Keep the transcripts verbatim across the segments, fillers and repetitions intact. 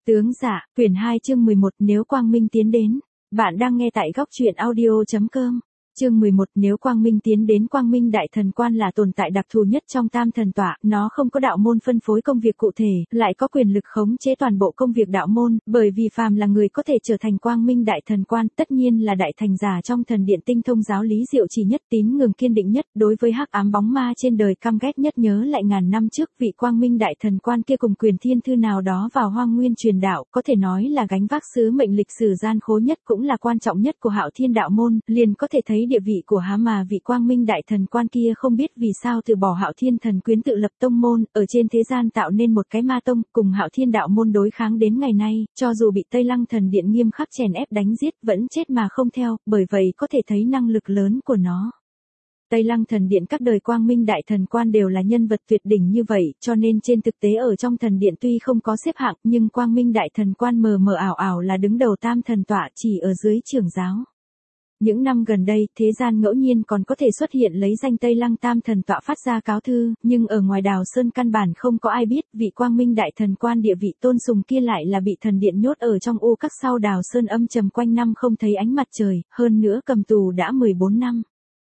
Tướng dạ, quyển hai chương mười một nếu quang minh tiến đến. Bạn đang nghe tại góc truyện audio.com. Chương mười một nếu quang minh tiến đến. Quang minh đại thần quan là tồn tại đặc thù nhất trong tam thần tọa, nó không có đạo môn phân phối công việc cụ thể, lại có quyền lực khống chế toàn bộ công việc đạo môn, bởi vì phàm là người có thể trở thành quang minh đại thần quan, tất nhiên là đại thành giả trong thần điện tinh thông giáo lý diệu trì nhất, tín ngưỡng kiên định nhất, đối với hắc ám bóng ma trên đời căm ghét nhất. Nhớ lại ngàn năm trước vị quang minh đại thần quan kia cùng quyền thiên thư nào đó vào hoang nguyên truyền đạo, có thể nói là gánh vác sứ mệnh lịch sử gian khổ nhất cũng là quan trọng nhất của Hạo Thiên đạo môn, liền có thể thấy địa vị của há mà vị quang minh đại thần quan kia không biết vì sao từ bỏ Hạo Thiên thần quyến tự lập tông môn, ở trên thế gian tạo nên một cái ma tông, cùng Hạo Thiên đạo môn đối kháng đến ngày nay, cho dù bị Tây Lăng thần điện nghiêm khắc chèn ép đánh giết vẫn chết mà không theo, bởi vậy có thể thấy năng lực lớn của nó. Tây Lăng thần điện các đời quang minh đại thần quan đều là nhân vật tuyệt đỉnh như vậy, cho nên trên thực tế ở trong thần điện tuy không có xếp hạng, nhưng quang minh đại thần quan mờ mờ ảo ảo là đứng đầu tam thần tọa, chỉ ở dưới trưởng giáo. Những năm gần đây, thế gian ngẫu nhiên còn có thể xuất hiện lấy danh Tây Lăng tam thần tọa phát ra cáo thư, nhưng ở ngoài Đào Sơn căn bản không có ai biết, vị quang minh đại thần quan địa vị tôn sùng kia lại là bị thần điện nhốt ở trong u các sau Đào Sơn âm trầm quanh năm không thấy ánh mặt trời, hơn nữa cầm tù đã mười bốn năm.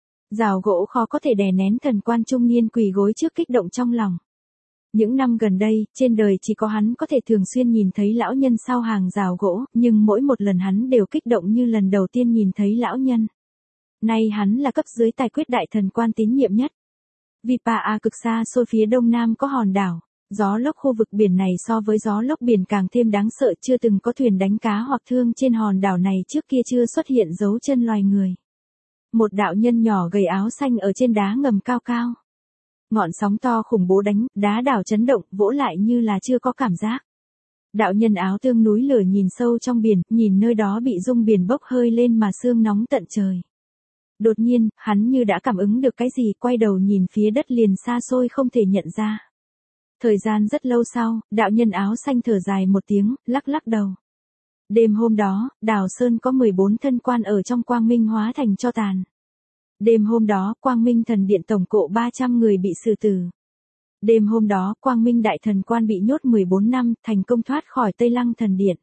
Rào gỗ khó có thể đè nén thần quan trung niên quỳ gối trước kích động trong lòng. Những năm gần đây, trên đời chỉ có hắn có thể thường xuyên nhìn thấy lão nhân sau hàng rào gỗ, nhưng mỗi một lần hắn đều kích động như lần đầu tiên nhìn thấy lão nhân. Nay hắn là cấp dưới tài quyết đại thần quan tín nhiệm nhất. Vipa A cực xa xôi phía đông nam có hòn đảo. Gió lốc khu vực biển này so với gió lốc biển càng thêm đáng sợ, chưa từng có thuyền đánh cá hoặc thương trên hòn đảo này trước kia chưa xuất hiện dấu chân loài người. Một đạo nhân nhỏ gầy áo xanh ở trên đá ngầm cao cao. Ngọn sóng to khủng bố đánh, đá đảo chấn động, vỗ lại như là chưa có cảm giác. Đạo nhân áo tương núi lửa nhìn sâu trong biển, nhìn nơi đó bị rung biển bốc hơi lên mà sương nóng tận trời. Đột nhiên, hắn như đã cảm ứng được cái gì, quay đầu nhìn phía đất liền xa xôi không thể nhận ra. Thời gian rất lâu sau, đạo nhân áo xanh thở dài một tiếng, lắc lắc đầu. Đêm hôm đó, Đào Sơn có mười bốn thân quan ở trong quang minh hóa thành tro tàn. Đêm hôm đó, quang minh thần điện tổng cộng ba trăm người bị xử tử. Đêm hôm đó, quang minh đại thần quan bị nhốt mười bốn năm, thành công thoát khỏi Tây Lăng thần điện.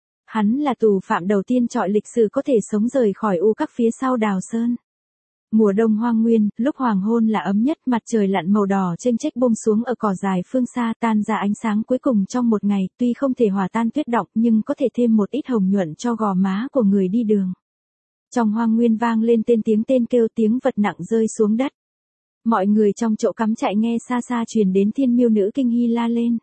Hắn là tù phạm đầu tiên trọi lịch sử có thể sống rời khỏi u các phía sau Đào Sơn. Mùa đông hoang nguyên, lúc hoàng hôn là ấm nhất, mặt trời lặn màu đỏ chênh chếch buông xuống ở cỏ dài phương xa, tan ra ánh sáng cuối cùng trong một ngày, tuy không thể hòa tan tuyết động nhưng có thể thêm một ít hồng nhuận cho gò má của người đi đường. Trong hoang nguyên vang lên tên tiếng tên kêu, tiếng vật nặng rơi xuống đất. Mọi người trong chỗ cắm trại nghe xa xa truyền đến thiên miêu nữ kinh hy la lên.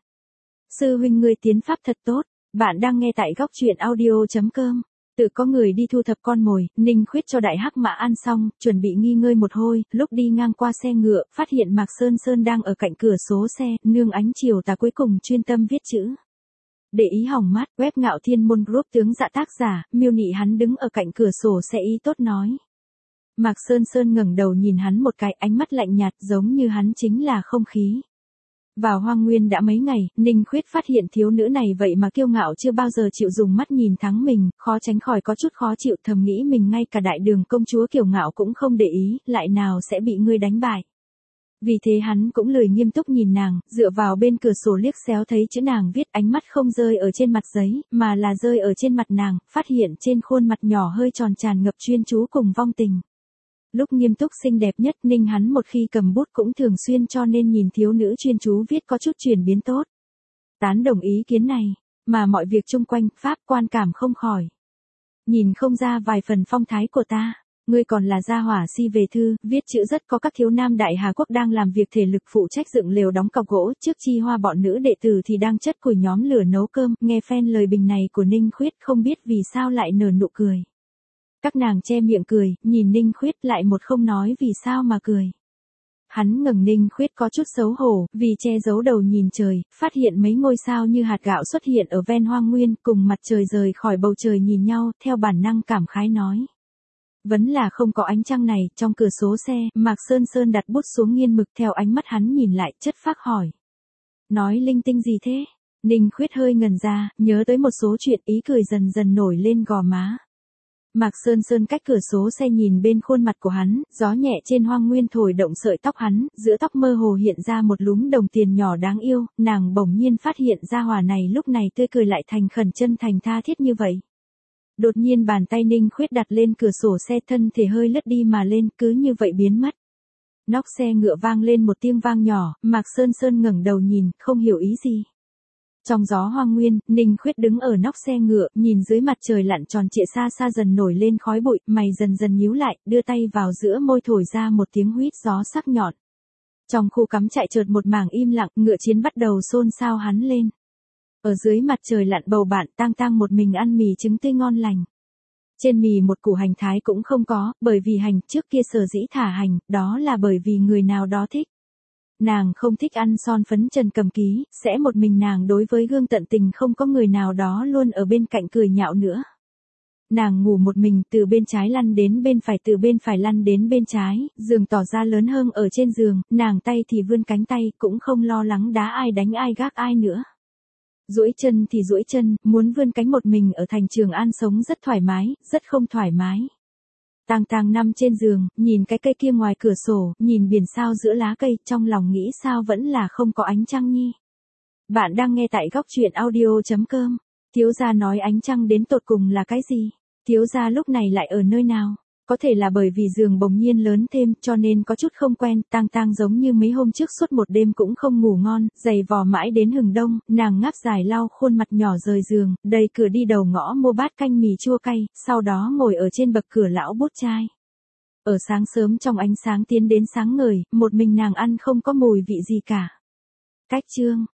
Sư huynh ngươi tiến pháp thật tốt, bạn đang nghe tại góc truyện audio.com. Tự có người đi thu thập con mồi, Ninh Khuyết cho đại hắc mã ăn xong, chuẩn bị nghỉ ngơi một hồi, lúc đi ngang qua xe ngựa, phát hiện Mạc Sơn Sơn đang ở cạnh cửa số xe, nương ánh chiều tà cuối cùng chuyên tâm viết chữ. Để ý hỏng mắt, web Ngạo Thiên Môn Group tướng dạ tác giả, miêu nị hắn đứng ở cạnh cửa sổ xe ý tốt nói. Mạc Sơn Sơn ngẩng đầu nhìn hắn một cái, ánh mắt lạnh nhạt giống như hắn chính là không khí. Vào hoang nguyên đã mấy ngày, Ninh Khuyết phát hiện thiếu nữ này vậy mà kiêu ngạo chưa bao giờ chịu dùng mắt nhìn thắng mình, khó tránh khỏi có chút khó chịu, thầm nghĩ mình ngay cả đại đường công chúa kiêu ngạo cũng không để ý, lại nào sẽ bị ngươi đánh bại. Vì thế hắn cũng lười nghiêm túc nhìn nàng, dựa vào bên cửa sổ liếc xéo thấy chữ nàng viết, ánh mắt không rơi ở trên mặt giấy, mà là rơi ở trên mặt nàng, phát hiện trên khuôn mặt nhỏ hơi tròn tràn ngập chuyên chú cùng vong tình. Lúc nghiêm túc xinh đẹp nhất, Ninh hắn một khi cầm bút cũng thường xuyên cho nên nhìn thiếu nữ chuyên chú viết có chút chuyển biến tốt. Tán đồng ý kiến này, mà mọi việc chung quanh, pháp quan cảm không khỏi. Nhìn không ra vài phần phong thái của ta. Ngươi còn là gia hỏa si về thư, viết chữ rất có các thiếu nam đại Hà Quốc đang làm việc thể lực phụ trách dựng lều đóng cọc gỗ, trước chi hoa bọn nữ đệ tử thì đang chất củi nhóm lửa nấu cơm, nghe phen lời bình này của Ninh Khuyết không biết vì sao lại nở nụ cười. Các nàng che miệng cười, nhìn Ninh Khuyết lại một không nói vì sao mà cười. Hắn ngẩng, Ninh Khuyết có chút xấu hổ, vì che giấu đầu nhìn trời, phát hiện mấy ngôi sao như hạt gạo xuất hiện ở ven hoang nguyên, cùng mặt trời rời khỏi bầu trời nhìn nhau, theo bản năng cảm khái nói. Vẫn là không có ánh trăng này, trong cửa số xe, Mạc Sơn Sơn đặt bút xuống nghiên mực, theo ánh mắt hắn nhìn lại, chất phác hỏi. Nói linh tinh gì thế? Ninh Khuyết hơi ngần ra, nhớ tới một số chuyện, ý cười dần dần nổi lên gò má. Mạc Sơn Sơn cách cửa số xe nhìn bên khuôn mặt của hắn, gió nhẹ trên hoang nguyên thổi động sợi tóc hắn, giữa tóc mơ hồ hiện ra một lúm đồng tiền nhỏ đáng yêu, nàng bỗng nhiên phát hiện ra Hòa này lúc này tươi cười lại thành khẩn chân thành tha thiết như vậy. Đột nhiên bàn tay Ninh Khuyết đặt lên cửa sổ xe, thân thể hơi lướt đi mà lên, cứ như vậy biến mất. Nóc xe ngựa vang lên một tiếng vang nhỏ, Mạc Sơn Sơn ngẩng đầu nhìn, không hiểu ý gì. Trong gió hoang nguyên, Ninh Khuyết đứng ở nóc xe ngựa, nhìn dưới mặt trời lặn tròn trịa xa xa dần nổi lên khói bụi, mày dần dần nhíu lại, đưa tay vào giữa môi thổi ra một tiếng huýt gió sắc nhọn. Trong khu cắm trại chợt một mảng im lặng, ngựa chiến bắt đầu xôn xao hắn lên. Ở dưới mặt trời lặn bầu bạn, Tang Tang một mình ăn mì trứng tươi ngon lành. Trên mì một củ hành thái cũng không có, bởi vì hành trước kia sở dĩ thả hành, đó là bởi vì người nào đó thích. Nàng không thích ăn son phấn Trần Cầm Ký, sẽ một mình nàng đối với gương tận tình, không có người nào đó luôn ở bên cạnh cười nhạo nữa. Nàng ngủ một mình, từ bên trái lăn đến bên phải, từ bên phải lăn đến bên trái, giường tỏ ra lớn hơn ở trên giường, nàng tay thì vươn cánh tay, cũng không lo lắng đá ai đánh ai gác ai nữa. Duỗi chân thì duỗi chân, muốn vươn cánh một mình ở thành Trường An sống rất thoải mái, rất không thoải mái. Tang Tang nằm trên giường, nhìn cái cây kia ngoài cửa sổ, nhìn biển sao giữa lá cây, trong lòng nghĩ sao vẫn là không có ánh trăng nhi. Bạn đang nghe tại góc truyện audio chấm com. Thiếu gia nói ánh trăng đến tột cùng là cái gì? Thiếu gia lúc này lại ở nơi nào? Có thể là bởi vì giường bỗng nhiên lớn thêm, cho nên có chút không quen. Tang Tang giống như mấy hôm trước suốt một đêm cũng không ngủ ngon, giày vò mãi đến hừng đông, nàng ngáp dài lau khuôn mặt nhỏ rời giường, đẩy cửa đi đầu ngõ mua bát canh mì chua cay, sau đó ngồi ở trên bậc cửa lão bút chai. Ở sáng sớm trong ánh sáng tiến đến sáng ngời, một mình nàng ăn không có mùi vị gì cả. Cách chương